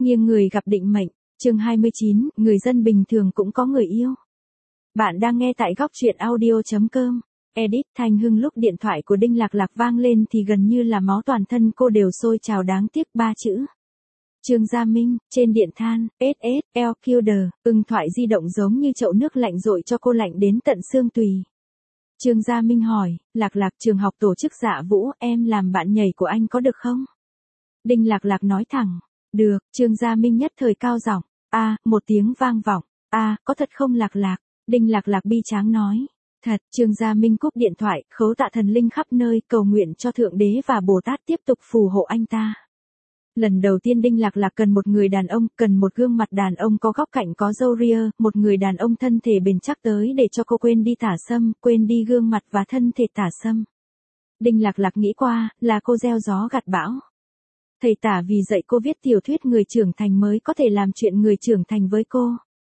Nghiêng người gặp định mệnh, chương 29, người dân bình thường cũng có người yêu. Bạn đang nghe tại góc truyện audio.com. Edit Thanh Hưng lúc điện thoại của Đinh Lạc Lạc vang lên thì gần như là máu toàn thân cô đều sôi trào, đáng tiếc 3 chữ. Trương Gia Minh, trên điện than, SSL Killer, thoại di động giống như chậu nước lạnh dội cho cô lạnh đến tận xương tùy. Trương Gia Minh hỏi, Lạc Lạc trường học tổ chức dạ vũ, em làm bạn nhảy của anh có được không? Đinh Lạc Lạc nói thẳng, được. Trương Gia Minh nhất thời cao giọng, một tiếng vang vọng, có thật không Lạc Lạc? Đinh Lạc Lạc bi tráng nói, thật. Trương Gia Minh cúp điện thoại, khấu tạ thần linh khắp nơi, cầu nguyện cho Thượng Đế và Bồ Tát tiếp tục phù hộ anh ta. Lần đầu tiên Đinh Lạc Lạc cần một người đàn ông, cần một gương mặt đàn ông có góc cạnh có râu ria, một người đàn ông thân thể bền chắc tới để cho cô quên đi tả sâm, quên đi gương mặt và thân thể tả sâm. Đinh Lạc Lạc nghĩ qua, là cô gieo gió gặt bão. Thầy tả vì dạy cô viết tiểu thuyết người trưởng thành mới có thể làm chuyện người trưởng thành với cô.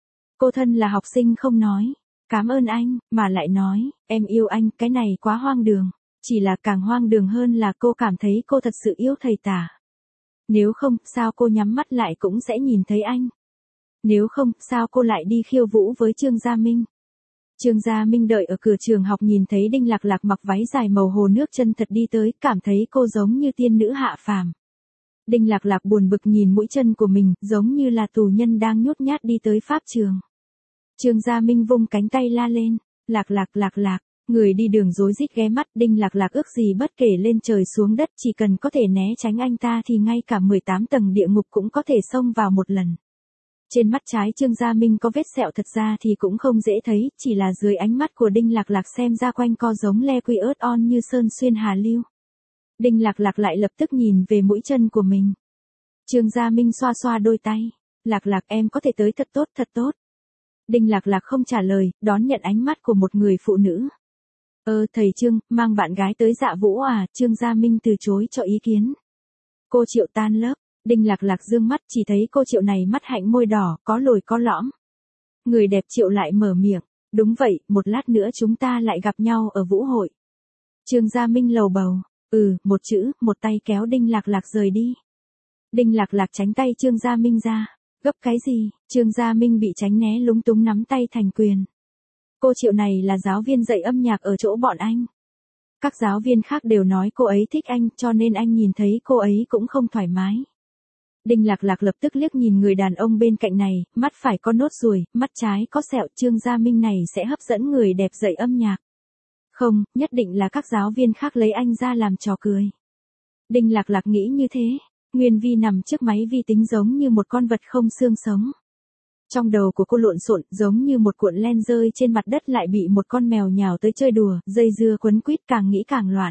Cô thân là học sinh không nói, cảm ơn anh, mà lại nói, em yêu anh, cái này quá hoang đường. Chỉ là càng hoang đường hơn là cô cảm thấy cô thật sự yêu thầy tả. Nếu không, sao cô nhắm mắt lại cũng sẽ nhìn thấy anh? Nếu không, sao cô lại đi khiêu vũ với Trương Gia Minh? Trương Gia Minh đợi ở cửa trường học nhìn thấy Đinh Lạc Lạc mặc váy dài màu hồ nước chân thật đi tới, cảm thấy cô giống như tiên nữ hạ phàm. Đinh Lạc Lạc buồn bực nhìn mũi chân của mình, giống như là tù nhân đang nhút nhát đi tới pháp trường. Trương Gia Minh vung cánh tay la lên, Lạc Lạc Lạc Lạc. Người đi đường rối rít ghé mắt, Đinh Lạc Lạc ước gì bất kể lên trời xuống đất, chỉ cần có thể né tránh anh ta thì ngay cả 18 tầng địa ngục cũng có thể xông vào một lần. Trên mắt trái Trương Gia Minh có vết sẹo, thật ra thì cũng không dễ thấy, chỉ là dưới ánh mắt của Đinh Lạc Lạc xem ra quanh co giống le quy ớt on như sơn xuyên hà lưu. Đinh Lạc Lạc lại lập tức nhìn về mũi chân của mình. Trương Gia Minh xoa xoa đôi tay, Lạc Lạc em có thể tới thật tốt thật tốt. Đinh Lạc Lạc không trả lời, đón nhận ánh mắt của một người phụ nữ. Thầy Trương, mang bạn gái tới dạ vũ à? Trương Gia Minh từ chối cho ý kiến. Cô Triệu tan lớp. Đinh Lạc Lạc dương mắt, chỉ thấy cô Triệu này mắt hạnh môi đỏ, có lồi có lõm. Người đẹp Triệu lại mở miệng, đúng vậy, một lát nữa chúng ta lại gặp nhau ở vũ hội. Trương Gia Minh lầu bầu, một chữ, một tay kéo Đinh Lạc Lạc rời đi. Đinh Lạc Lạc tránh tay Trương Gia Minh ra. Gấp cái gì? Trương Gia Minh bị tránh né lúng túng nắm tay thành quyền. Cô Triệu này là giáo viên dạy âm nhạc ở chỗ bọn anh. Các giáo viên khác đều nói cô ấy thích anh, cho nên anh nhìn thấy cô ấy cũng không thoải mái. Đinh Lạc Lạc lập tức liếc nhìn người đàn ông bên cạnh này, mắt phải có nốt ruồi, mắt trái có sẹo. Trương Gia Minh này sẽ hấp dẫn người đẹp dạy âm nhạc. Không, nhất định là các giáo viên khác lấy anh ra làm trò cười. Đinh Lạc Lạc nghĩ như thế. Nguyên Vi nằm trước máy vi tính giống như một con vật không xương sống. Trong đầu của cô lộn xộn, giống như một cuộn len rơi trên mặt đất lại bị một con mèo nhào tới chơi đùa, dây dưa quấn quýt, càng nghĩ càng loạn.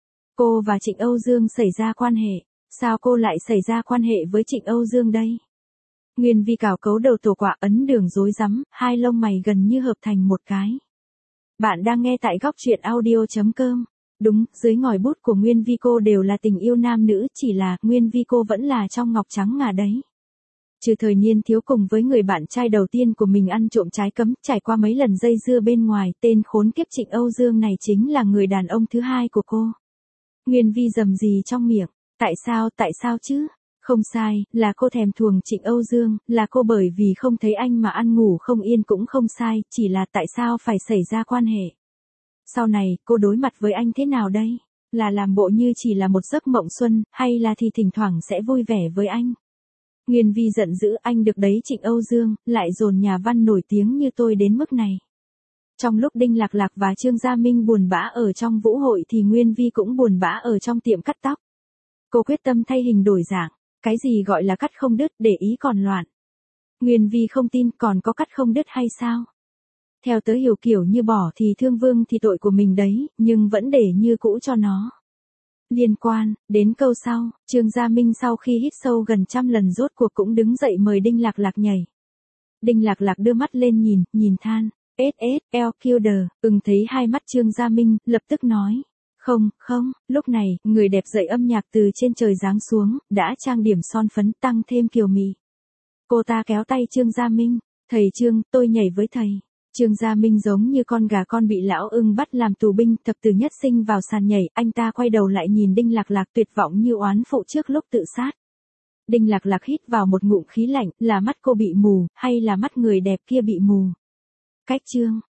Cô và Trịnh Âu Dương xảy ra quan hệ. Sao cô lại xảy ra quan hệ với Trịnh Âu Dương đây? Nguyên Vi cào cấu đầu tổ quả, ấn đường rối rắm, hai lông mày gần như hợp thành một cái. Bạn đang nghe tại góc truyện audio.com. Đúng, dưới ngòi bút của Nguyên Vi cô đều là tình yêu nam nữ, chỉ là Nguyên Vi cô vẫn là trong ngọc trắng ngà đấy. Trừ thời niên thiếu cùng với người bạn trai đầu tiên của mình ăn trộm trái cấm, trải qua mấy lần dây dưa bên ngoài, tên khốn kiếp Trịnh Âu Dương này chính là người đàn ông thứ hai của cô. Nguyên Vi rầm rì trong miệng, tại sao chứ? Không sai, là cô thèm thuồng Trịnh Âu Dương, là cô bởi vì không thấy anh mà ăn ngủ không yên cũng không sai, chỉ là tại sao phải xảy ra quan hệ. Sau này, cô đối mặt với anh thế nào đây? Là làm bộ như chỉ là một giấc mộng xuân, hay là thì thỉnh thoảng sẽ vui vẻ với anh? Nguyên Vi giận dữ, anh được đấy Trịnh Âu Dương, lại dồn nhà văn nổi tiếng như tôi đến mức này. Trong lúc Đinh Lạc Lạc và Trương Gia Minh buồn bã ở trong vũ hội thì Nguyên Vi cũng buồn bã ở trong tiệm cắt tóc. Cô quyết tâm thay hình đổi dạng, cái gì gọi là cắt không đứt, để ý còn loạn. Nguyên Vi không tin còn có cắt không đứt hay sao? Theo tớ hiểu kiểu như bỏ thì thương vương thì tội của mình đấy, nhưng vẫn để như cũ cho nó. Liên quan đến câu sau, Trương Gia Minh sau khi hít sâu gần 100 lần rốt cuộc cũng đứng dậy mời Đinh Lạc Lạc nhảy. Đinh Lạc Lạc đưa mắt lên nhìn than, SSL Killer, thấy hai mắt Trương Gia Minh, lập tức nói. Không, lúc này, người đẹp dạy âm nhạc từ trên trời giáng xuống, đã trang điểm son phấn tăng thêm kiều mị. Cô ta kéo tay Trương Gia Minh, thầy Trương, tôi nhảy với thầy. Trương Gia Minh giống như con gà con bị lão ưng bắt làm tù binh, thập tử nhất sinh vào sàn nhảy, anh ta quay đầu lại nhìn Đinh Lạc Lạc tuyệt vọng như oán phụ trước lúc tự sát. Đinh Lạc Lạc hít vào một ngụm khí lạnh, là mắt cô bị mù, hay là mắt người đẹp kia bị mù? Cách chương